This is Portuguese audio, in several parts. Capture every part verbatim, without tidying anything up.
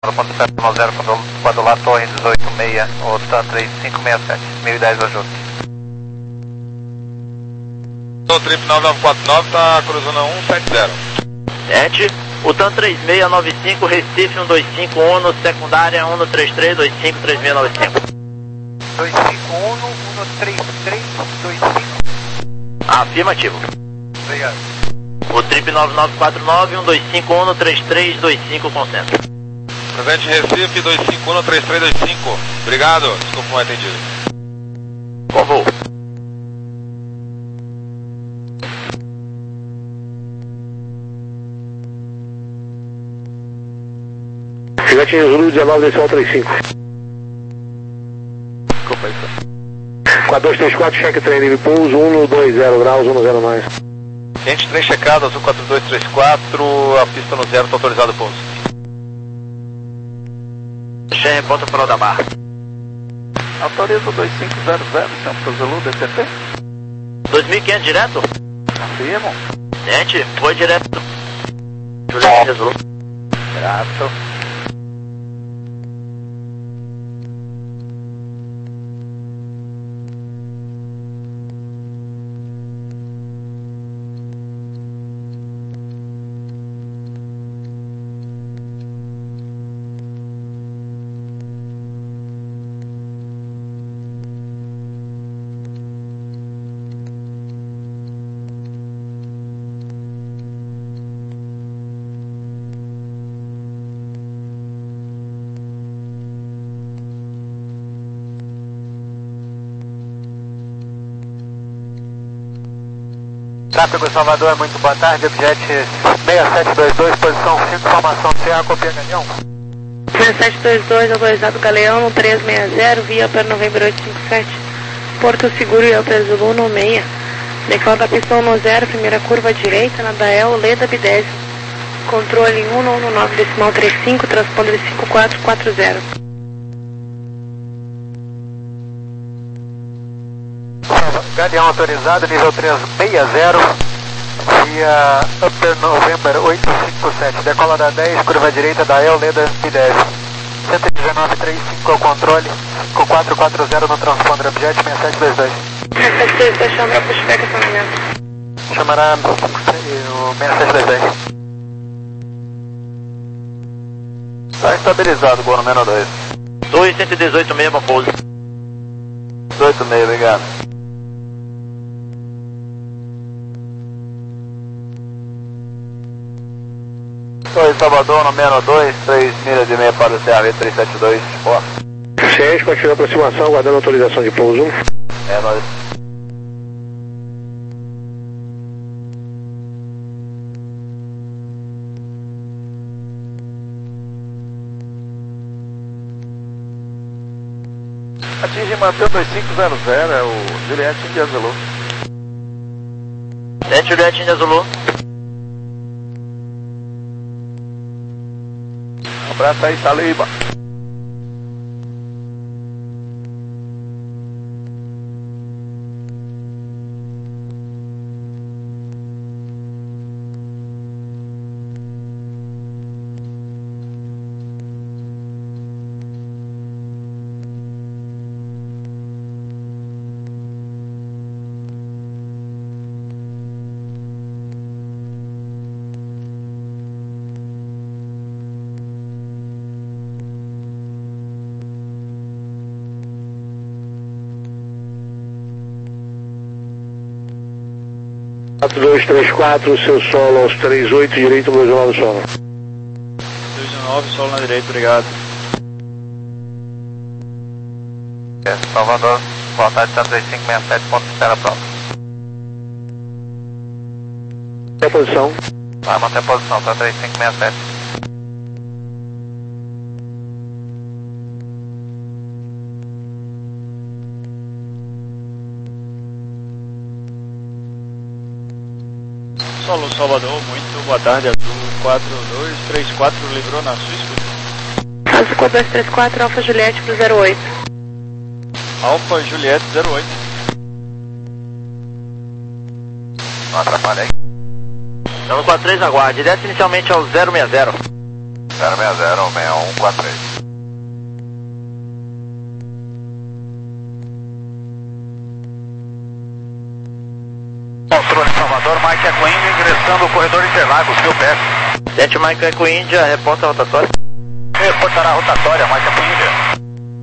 ponto zero, quando lá torre dezoito seis, o TAM três cinco seis sete, mil e dez ajuda. O trip nove nove quatro nove está cruzando a um sete zero. Sete, o TAM três seis nove cinco, Recife um dois cinco um, secundária um três três dois cinco três seis nove cinco. dois cinco um, um três três dois cinco. Afirmativo. Obrigado. O trip nove nove quatro nove, um dois cinco um, três três dois cinco, concentra. Presente Recife, dois cinco um, três três dois cinco. Obrigado, desculpa, não atendido. Com voo. Gigante Zulu dezenove, decimal trinta e cinco. Desculpa isso. quatro dois três quatro, check train, nível pouso, um dois zero graus, um zero mais. Gente, trem checado, azul quatro dois três quatro, a pista no zero, está autorizado o pouso. X R, ponta final da barra. Autoriza o dois cinco zero zero, Campos Zulu, D C T. dois mil e quinhentos direto? Afirmo. Gente, foi direto. Juliette Zulu. Grato. Tráfego Salvador, muito boa tarde, objet seis sete dois dois, posição cinco, formação C A, copia Galeão. seis sete dois dois, autorizado Galeão no três seis zero, via para novembro oito cinco sete, Porto Seguro e Alta Zulu no seis. Decola da pista no zero, primeira curva à direita, na Dael, Leda B dez. Controle um um nove, decimal trinta e cinco, transponder cinco quatro quatro zero. Galeão autorizado, nível três seis zero, via Upper November oito cinco sete, decola da dez, curva direita da El, Leda B dez. cento e dezenove trinta e cinco é o controle, cinco quatro quatro zero no transponder, objet seis sete dois dois. seis sete dois dois, chama para puxar acionamento. Chamará o seis sete dois dois. Está estabilizado, Bono, menos dois. dois cento e dezoito seis, bom pouso. dezoito seis, obrigado. Oi, Salvador, no menos dois, três milhas e meia para o C A V três sete dois, ó. seis, continua a aproximação, aguardando autorização de pouso. É, nós. Atinge e mantém o dois cinco zero zero, é o Juliette India Zulu. Gente, Juliette India Zulu. Abraço aí, Saliba. quatro dois três quatro, seu solo aos três oito, direito, dois nove solo. dois nove, solo na direita, obrigado. É, Salvador, boa tarde, três cinco seis sete, ponto espera pronto. É a posição. Vai manter a posição, tá três cinco seis sete. Solo Salvador, muito boa tarde, azul quatro dois três quatro, livrou na sua escuta. Azul quatro dois três quatro, Alfa Juliette pro zero oito. Alfa Juliette zero oito. Não atrapalha aí. Estamos quatro três, aguarde, desce inicialmente ao zero seis zero. zero seis zero, seis um quatro três. Controle Salvador, Mike Eco Índia ingressando o corredor Interlagos, Rio P S. sete Mike Eco Índia, reporta a rotatória. Reportará a rotatória, Mike Eco Índia.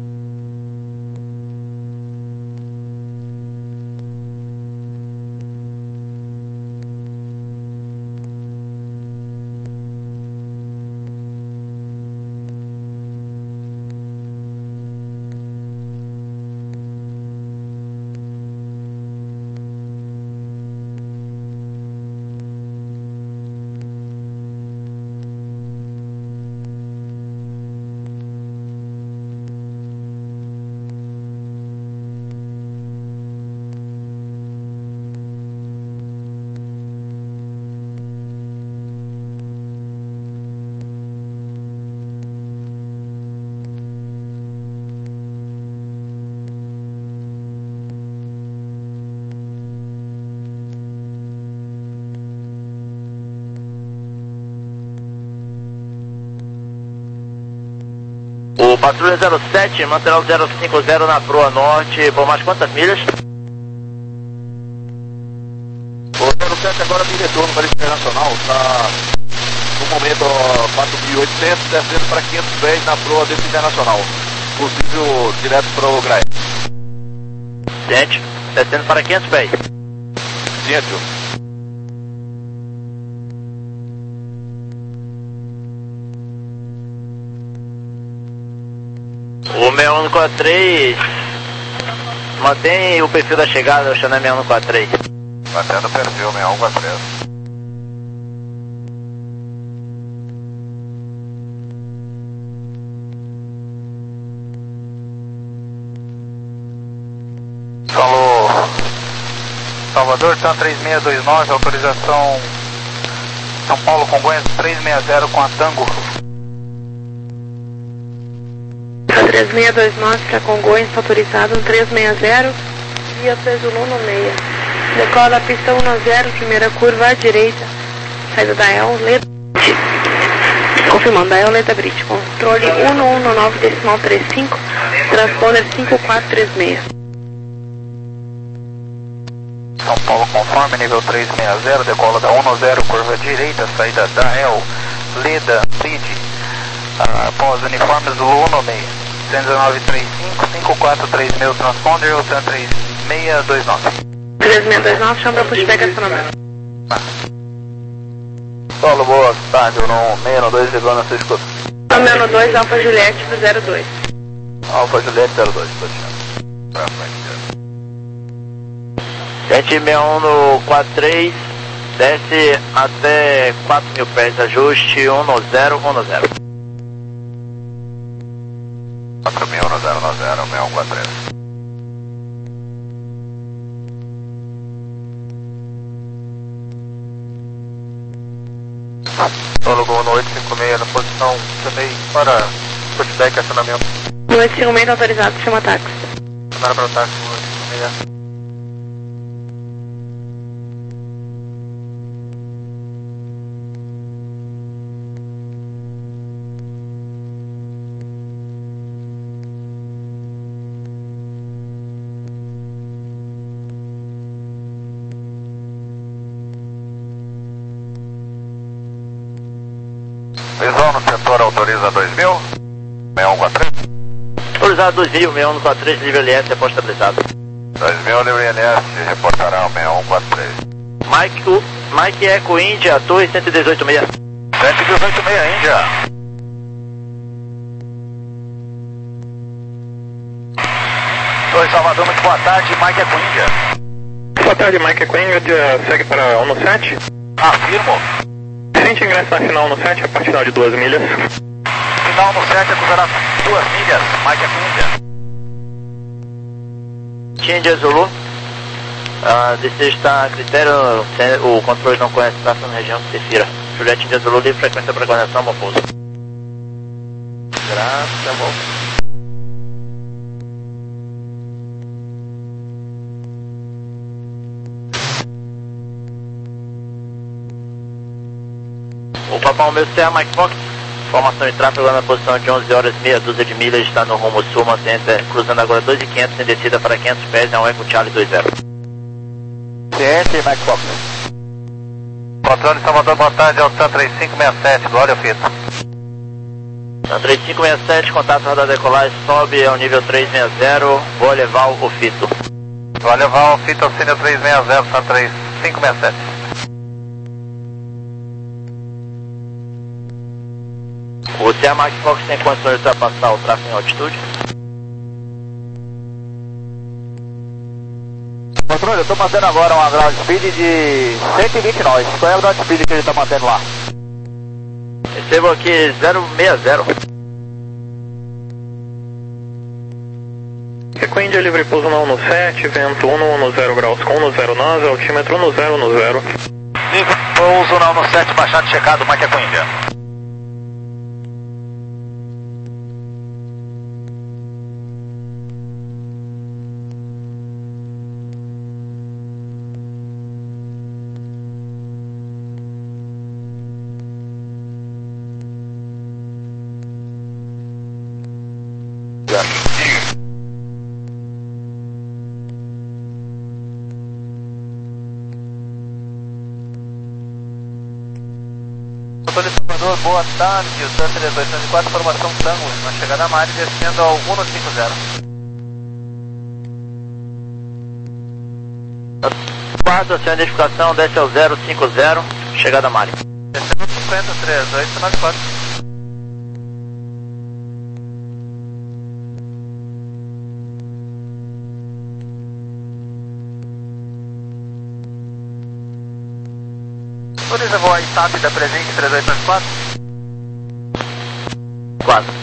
O Patrulha zero sete, manterá o zero cinco zero na proa norte, por mais quantas milhas? O zero sete agora tem retorno para a Internacional, está no momento quatro mil e oitocentos, descendo para quinhentos pés na proa desse Internacional, possível direto para o Graé. Gente, descendo para quinhentos pés. Ciência. O seis um quatro três mantém o perfil da chegada, o Xané seis um quatro três. Mantendo o perfil, seis um quatro três. Falou Salvador, TAM três seis dois nove, autorização São Paulo Congonhas três seis zero com a Tango. três seis dois nove para Congonhas, autorizado um três seis zero, via peso Luno seis. Decola da pista um zero, primeira curva à direita, saída da El Leda. Confirmando, da El Leda Bridge, controle um um nove decimal trinta e cinco, transponder cinco quatro três seis. São Paulo conforme, nível três seis zero, decola da um zero, curva direita, saída da El Leda Bridge, após uniformes Luno seis. cento e dezenove trinta e cinco, cinco quatro três seis, transponder, o TAM três seis dois nove. três seis dois nove, chama para pushback acionamento. Paulo, boa tarde, eu não seis dois, chegou na sua escuta. Menos dois, Alfa Juliette do zero dois. Alfa Juliette zero dois, pode Pra frente. Gente seis um no quatro três, desce até quatro mil pés, ajuste um zero um zero. quatro mil no zero zero, seis um quatro três. Solo Gol no oito cinco seis, na posição também para pushback acionamento. No oito cinco seis autorizado, chama táxi. Para para o táxi no oito cinco seis. Visual no setor autoriza dois mil, seis um quatro três. Autorizado dois mil, seis um quatro três, nível L S, repórter estabilizado. dois mil, nível L S, reportará o seis um quatro três. Mike, U, Mike Eco Índia, torre cento e dezoito seis. cento e dezoito seis, Índia. Oi, Salvador, muito boa tarde, Mike Eco Índia. Boa tarde, Mike Eco Índia, segue para um sete. Afirmo. Tente ingressar final no sete a partir de duas milhas. Final no sete, acusará duas milhas, Mike Eco Índia. Índia Zulu. Ah, D C está a critério, o controle não conhece tráfego na região de Cefira. Juliette Índia Zulu, livre frequência para conexão, bom pouso. Graças, bom. O Papa Romeo C A, Mike Fox, Informação de tráfego na posição de onze horas, meia dúzia de milhas, está no rumo sul, mantém-se cruzando agora dois mil e quinhentos em descida para quinhentos pés, é um Eco Charlie dois zero. Ciente, Max Fox. Controle Salvador, boa tarde, Altan três cinco seis sete, do óleo fito. Altan três cinco seis sete, contato radar decolagem, sobe ao nível três seis zero, vou levar o fito. Vou levar o fito ao Cine três seis zero, Altan três cinco seis sete. O C A Max Fox tem condições de ultrapassar o tráfego em altitude? Controle, eu estou mantendo agora uma ground speed de cento e vinte nós. Qual é a ground speed que ele está mantendo lá? Recebo aqui zero seis zero. Sequência livre pouso na um sete, vento um zero graus com um zero nove, altímetro um zero zero. Livre pouso na um sete, baixado checado, Mike Equindia. Controle Salvador, boa tarde, o Tan três dois quatro, formação Tango, na chegada a Mari, descendo ao um cinco zero. Quarto, sem identificação, desce ao zero cinco zero, chegada a Mari. Descendo cinquenta, três oito nove quatro. Autoriza voar I T A P da presente três oito nove quatro? quatro.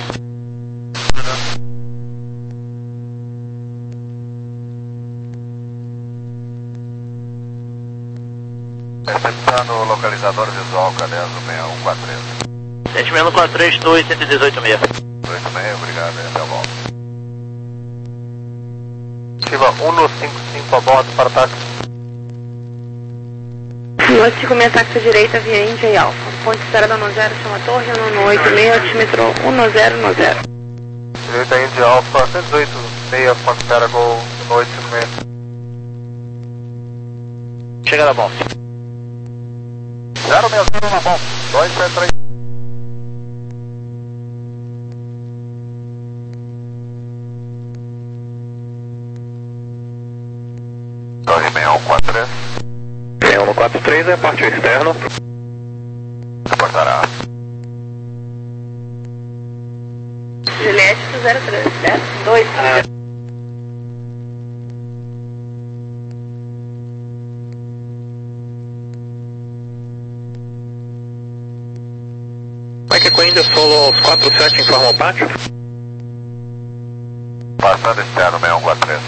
Receptando o localizador visual, cadê a seis um quatro três? Sentimento quatro três dois, cento e dezoito meia. oito seis, obrigado, até a volta. Ativa um cinco cinco a bordo para táxi. Noite cinco seis táxi direita via Índia e Alfa. Ponte de espera da um zero, chama Torre, um oito seis, altímetro um zero zero. Direita Índia Alfa, cento e dezoito, meia, ponte de espera, gol oito cinco seis. Chegada bom. zero seis zero na mão, dois sete três. Torre seis um quatro três. seis um quatro três é parte externo. Reportará. Juliette zero três, certo? dois. Mike Equindia, solo aos quatro sete, informa o pátio. Passando externo, seis um quatro três.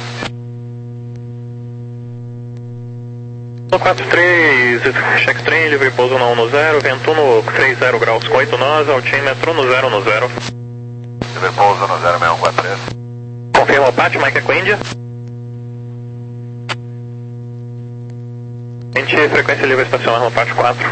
quatro três, check trem, livre pouso na um zero, vento no três zero graus com oito nós, altímetro no zero no zero. Livre pouso no zero seis um quatro três. Confirma o pátio, Mike Equindia. Gente, frequência livre estacionar no pátio quatro.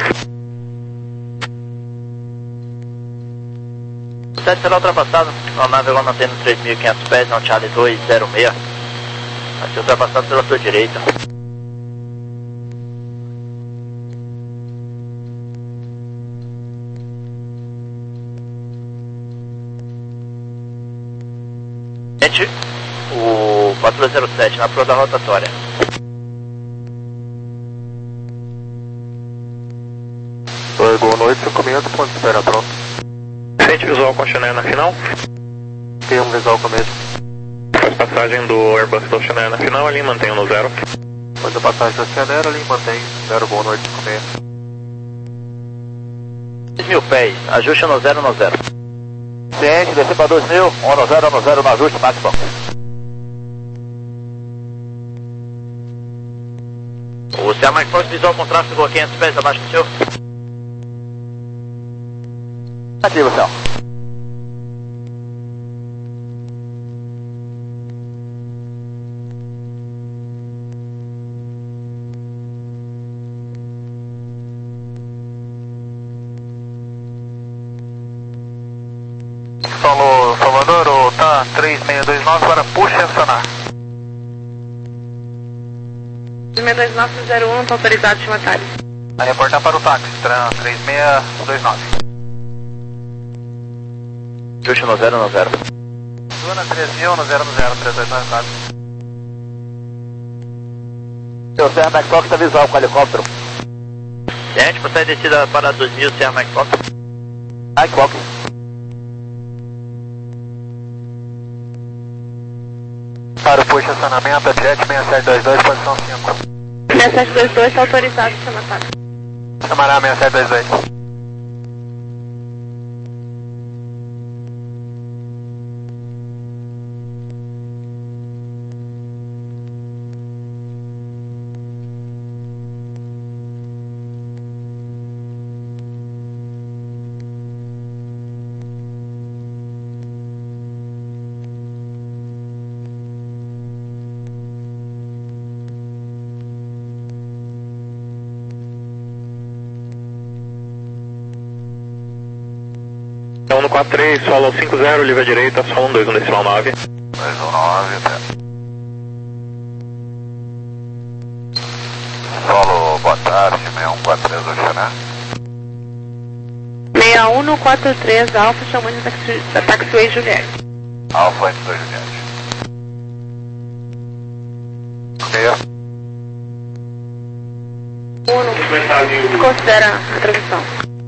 O sete será ultrapassado, a nave agora mantendo três mil e quinhentos pés, não Charlie dois zero seis. Vai ser ultrapassado pela sua direita. Gente, o quatro zero sete na proa da rotatória. Oi, boa noite, cinco minutos, ponto de espera, pronto. Sente visual com a Chanel na final. Tem um visual começo. Faz passagem do Airbus do Chanel na final, ali mantém no zero. Depois da passagem da Cianera, ali mantém zero, boa noite, cinco meia. dois mil pés, ajuste no zero no zero. Ciente, descer para dois mil, um no zero, um no zero, no ajuste, máximo. O C A Mike Fox visual com tráfego a quinhentos pés abaixo do seu. Ativo, céu. Tran três seis dois nove, agora puxa e acionar. três seis dois nove zero um, está autorizado de matar. Vai reportar para o táxi, Tran três seis dois nove. Puxa no zero no zero. Zona três mil no zero no zero, três dois nove quatro. Seu Serra McFox está visual com o helicóptero. Gente, procede descida para dois mil, Serra McFox. McFox. Para o push acionamento, Jet seis sete dois dois, posição cinco. seis sete dois dois, está autorizado de matar. Camará seis sete dois dois. um no quatro três, solo cinco zero, livre à direita, solo um dois um decimal nove. dois um nove, até. Solo, boa tarde, seis um quatro três, Oxaná. seis um quatro três, Alfa, chamando da taxi, da Taxiway Juliette. Alfa antes dois Juliette. Ok. Uno, considera a tradução.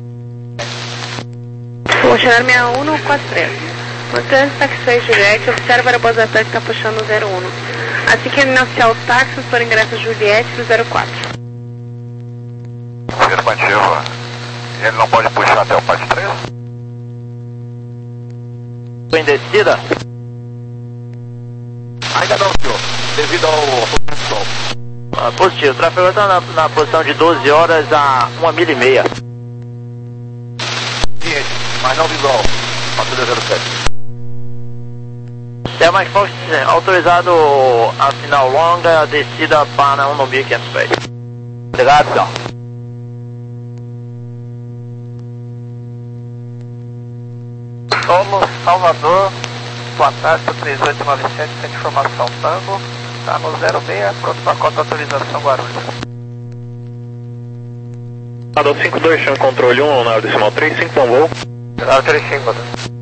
Oceanar seis um quatro três. Montante Taxiway Juliette, observa a Barbosa Atlético está puxando o zero um. Assim que ele iniciar o táxi, for ingresso Juliette do zero quatro. Afirmativa. Ele não pode puxar até o parte três? Em descida? Ainda não, senhor. Devido ao sol. Ah, positivo. O tráfego está na, na posição de doze horas a uma milha e meia. Ciente, mas não visual. Patrulha zero sete. É mais forte, autorizado a final longa, descida para um mil e quinhentos pés. Obrigado, senhor. Solo, Salvador, boa tarde, três oito nove sete, tem informação Tango, está no zero seis, pronto para cota autorização Guarulhos. Adão cinco dois, chama controle um, na decimal três, cinco bom voo. Zero três cinco,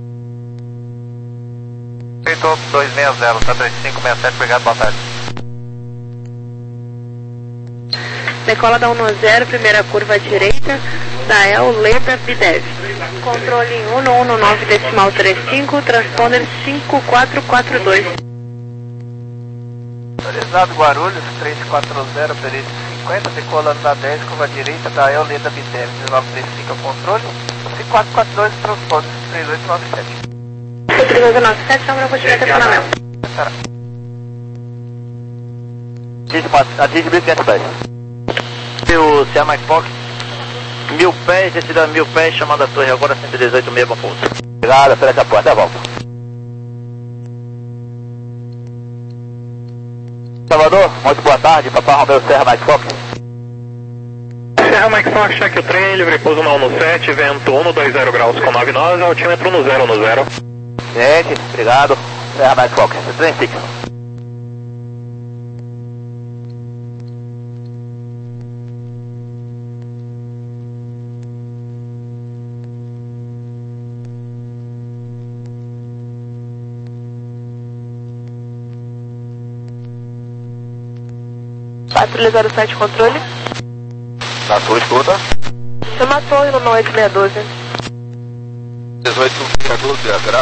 feito dois seis zero, tá três cinco seis sete, obrigado, boa tarde. Decola da um zero, primeira curva à direita, da El Leber Bidev. Controle um um nove decimal três cinco, transponder cinco quatro quatro dois. Autorizado Guarulhos, três quatro zero, período cinquenta, decolando da dez, curva à direita, da El Leber Bidev, dezenove três cinco, controle, cinco quatro quatro dois, transponder três oito nove sete. três oito nove sete, câmera por direito, acionamento. Atinge mil e quinhentos pés. O C A Mike Fox, mil pés, descida mil pés, chamando a torre agora cento e dezoito, meio bom pouso. Obrigado, fecha a porta, até a volta. Salvador, muito boa tarde, Papai Romeu Serra Mike Fox. Serra Mike Fox, cheque o trem, livre pouso na um no sete, vento um no dois zero graus com nove nós, altímetro no zero no zero. Gente, obrigado, Serra Mike Fox, trem fixo. Patrulha zero sete, controle. Na sua escuta. Você matou no nove oito seis doze. dezoito seis doze, grato.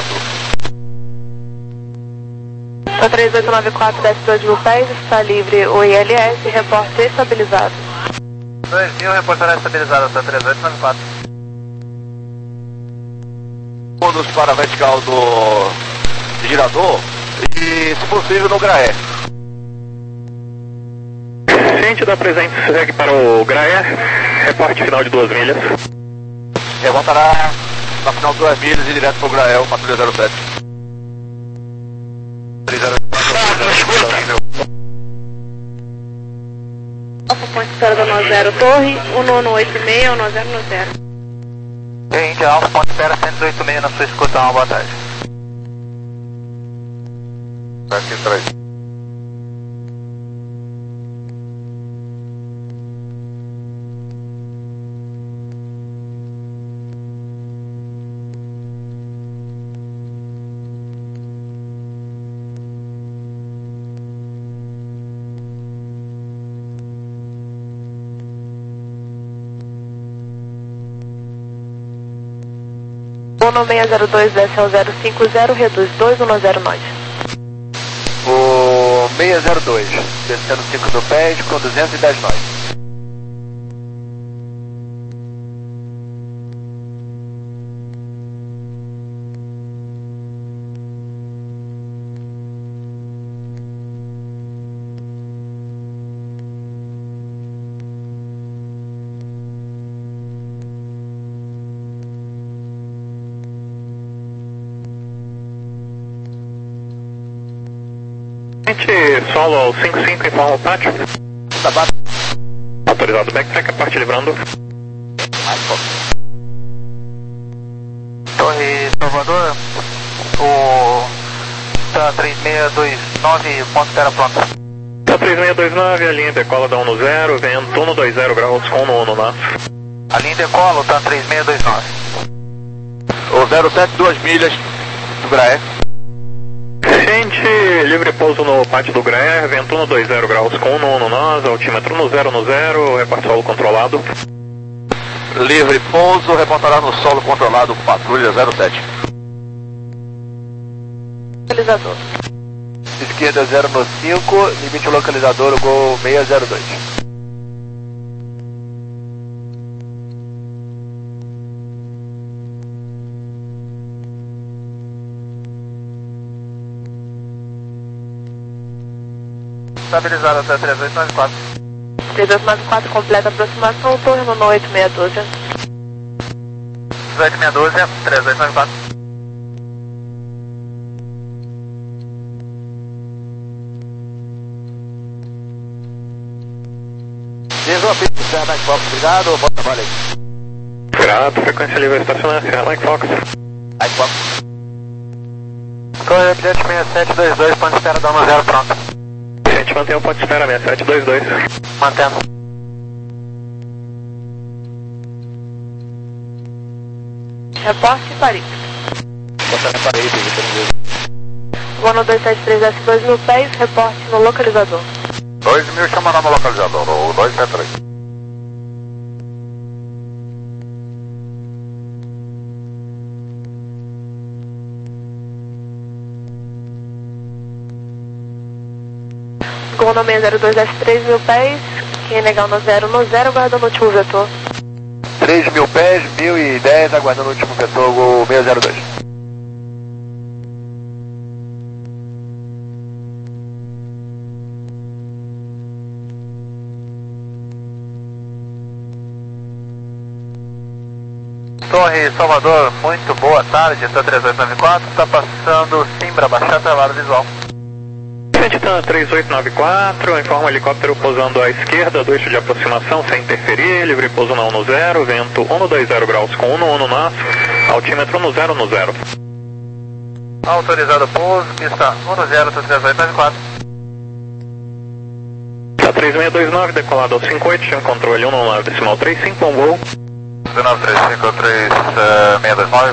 O três oito nove quatro, desce dois mil pés, está livre o I L S, reporte estabilizado. dois mil, reportará estabilizado, tá três oito nove quatro. Todos para a vertical do girador e, se possível, no Graé. Ciente da presente, segue para o Graé, reporte final de duas milhas. Levantará na final de duas milhas e direto para o Graé, patrulha zero sete. Alfa Ponte Espera da nove zero, torre, um um oito seis, um zero no zero. Gente, Alfa Ponte Espera cento e oito seis na sua escuta, uma boa tarde. sete três. Uno seis zero dois, desce ao zero cinco zero, reduz dois um zero nove. O seis zero dois, descendo cinco do pés com duzentos e dez nós. Solo ao cinco cinco, informa o pátio. Tá baixo. Autorizado backtrack, a parte livrando. Torre Salvador, o tá três seis dois nove, ponto terra pronto. Tá três seis dois nove, a linha decola da um zero, vento um dois zero graus com um na. A linha decola, tá três seis dois nove. O zero sete, duas milhas do Graé. Gente, livre pouso no pátio do Graé, vento um dois zero graus com um no nós, altímetro no zero no zero, reparte solo controlado. Livre pouso, reportará no solo controlado, patrulha zero sete. Localizador. Esquerda zero no cinco, limite localizador, o Gol seis zero dois. Estabilizado até três oito nove quatro. três oito nove quatro, completa a aproximação, torre no oito seis um dois. oito seis um dois, três oito nove quatro. Desde o apito, Serra Mike Fox, obrigado, bom trabalho aí. Grato, frequência livre estacionar, Serra Mike Fox. Mike Fox. Torre Update seis sete dois dois, ponto espera da um zero pronto. A gente mantém o ponto de espera seis sete dois dois. Mantendo. Reporte Paris. Bota na parede, evitando Voo no dois sete três S dois mil pés, reporte no localizador. dois mil chamando no localizador, o dois sete três. Gol no seis zero dois S três mil pés, quem legal no zero no zero, guardando o último vetor. três mil pés, mil e dez, aguardando o último vetor, Gol seis zero dois. Torre Salvador, muito boa tarde, está três oito nove quatro, está passando Simbra, baixar trabalho visual. Titan três oito nove quatro, informa o helicóptero pousando à esquerda do eixo de aproximação sem interferir, livre pouso na um zero, vento um dois zero graus com um no nós, altímetro no zero no zero. Autorizado pouso, pista um zero, três oito nove quatro. Tá três seis dois nove, decolado ao cinco oito, chama controle um nove decimal três cinco, um voo. nove três cinco três seis dois nove.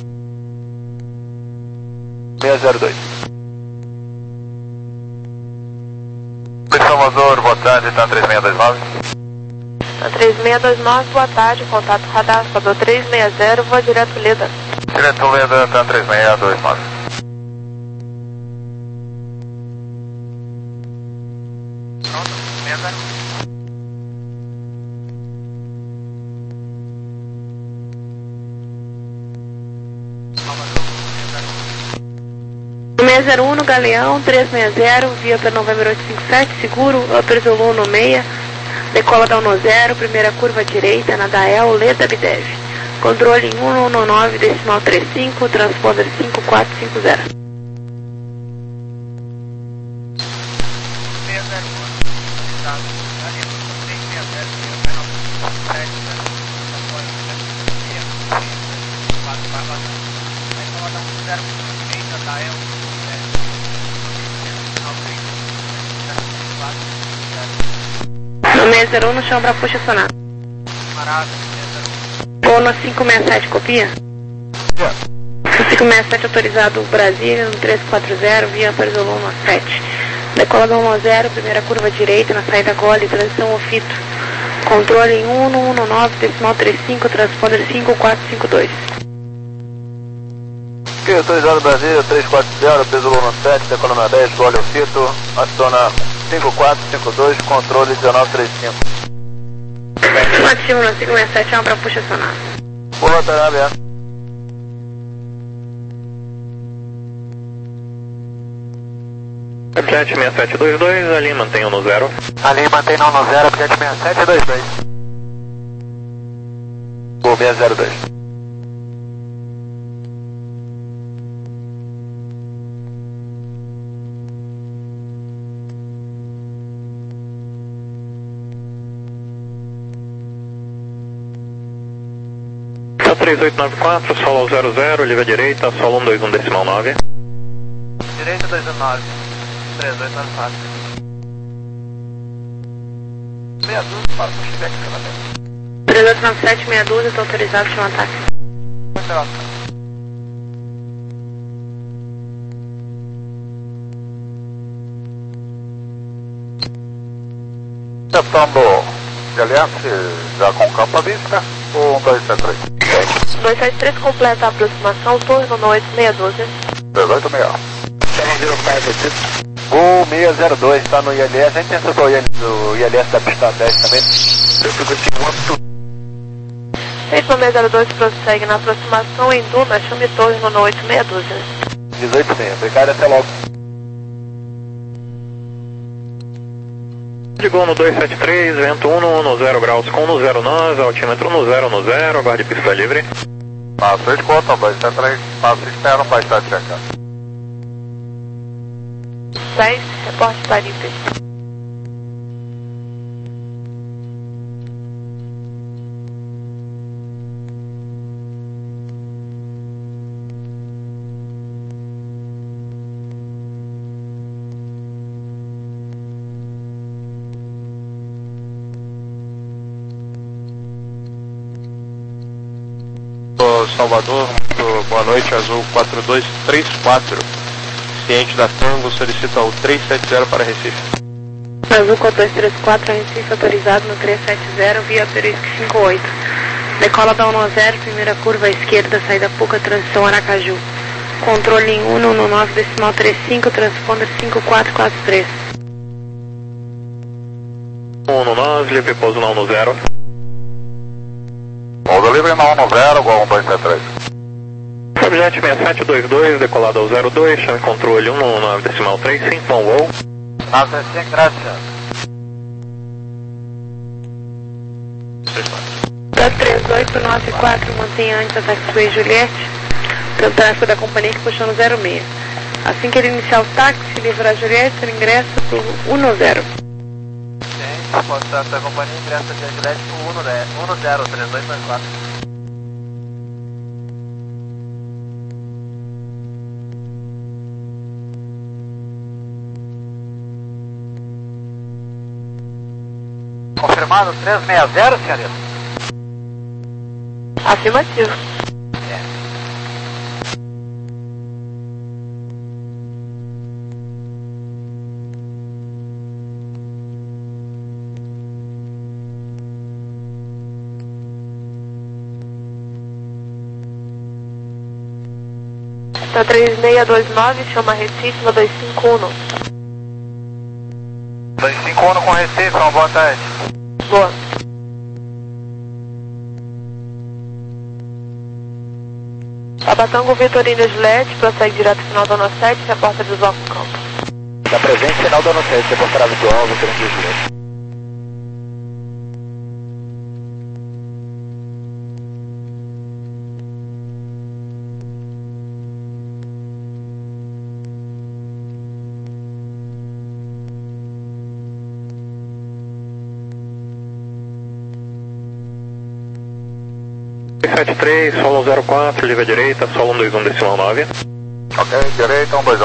seis zero dois. Salvador, boa tarde, tá três seis dois nove. Tá três seis dois nove, boa tarde, contato radar, Salvador três seis zero, voa direto Leda. Direto Leda, tá três seis dois nove. Pronto, seis zero. seis zero um no Galeão, três seis zero, via para November oito cinco sete, seguro, Upper Zulu no seis, decola da um zero, primeira curva direita, na Dael, Leda Bidev. Controle em um um nove, decimal três cinco, transponder cinco quatro cinco zero. No seis zero um no chão para puxa sonar. Ou no cinco seis sete, copia? No cinco seis sete autorizado Brasília, no três quatro zero, via Perzolão no sete. Decola do um zero, primeira curva direita, na saída gole, transição ofito. Controle em um um nove, decimal trinta e cinco, transponder cinco quatro cinco dois. Ok, autorizado Brasília, três quatro zero, Perzolão no sete, decola na dez, gole ofito, aciona cinco quatro cinco dois, controle dezenove trinta e cinco. Ativo no cinco seis sete, é uma para puxa sonar. Por lateral aberto. Jet seis sete dois dois, ali mantenha no zero. Ali mantém não no zero, Jet seis sete dois dois. O seis zero dois. três oito nove quatro, solo ao zero zero, livre à direita, solo um dois um decimal nove. Direita dois um nove, três oito nove quatro. Meia dúzia para o pushback pela dentro. três oito nove sete, meia dúzia, está autorizado, chama ataque. Muito legal. Acertando G L S, já com campo à vista, ou um dois sete três? dois sete três completa a aproximação, turno no oito meia dúzia. dezoito meia. Gol seis zero dois, está no I L S, a gente acertou o I L S da pista dez também. seis seis zero dois prossegue na aproximação em Duna, chame turno no oito meia dúzia. dezoito meia, obrigado, até logo. Ligou no dois sete três, vento um no zero graus com um zero nove, altímetro no zero no zero, aguarde pista livre. Passo escuta, dois sete três, passo externo para estar checando. seis, reporte tarifa. Salvador, muito boa noite, Azul quatro dois três quatro. Ciente da Tango, solicita o três sete zero para Recife. Azul quatro dois três quatro, Recife autorizado no três sete zero, via Perisque cinco oito. Decola da um zero, primeira curva à esquerda, saída Puca, transição Aracaju. Controle em um um nove, decimal trinta e cinco, transponder cinco quatro quatro três. um no nove, livre pouso não no zero. Pouso livre na um no zero, igual um dois sete três. Subjet seis sete dois dois, decolado ao zero dois, chame controle um um nove decimal trinta e cinco, bom voo. nove cinco, graças. três oito nove quatro, mantenha antes a taxiway Juliette, pelo tráfego da companhia que puxou no zero seis. Assim que ele iniciar o táxi, livrar a Juliette, ele ingressa para o um zero. Sim, contato da companhia, ingressa de Juliette para o um zero, três oito nove quatro. Confirmado três seis zero, senhorita? Afirmativo. Tá três seis dois nove, chama Recife, no dois cinco um. dois cinco um com Recife, uma boa tarde. Boa. Abatango Vitorino Juliette, prossegue direto ao final da Ono sete, reporta visual com campo. Da presente final da Ono sete, reportará visual, Vitorino Juliette. sete três, solo zero quatro, livre à direita, solo um dois um decimal nove. Ok, direita, um dois um.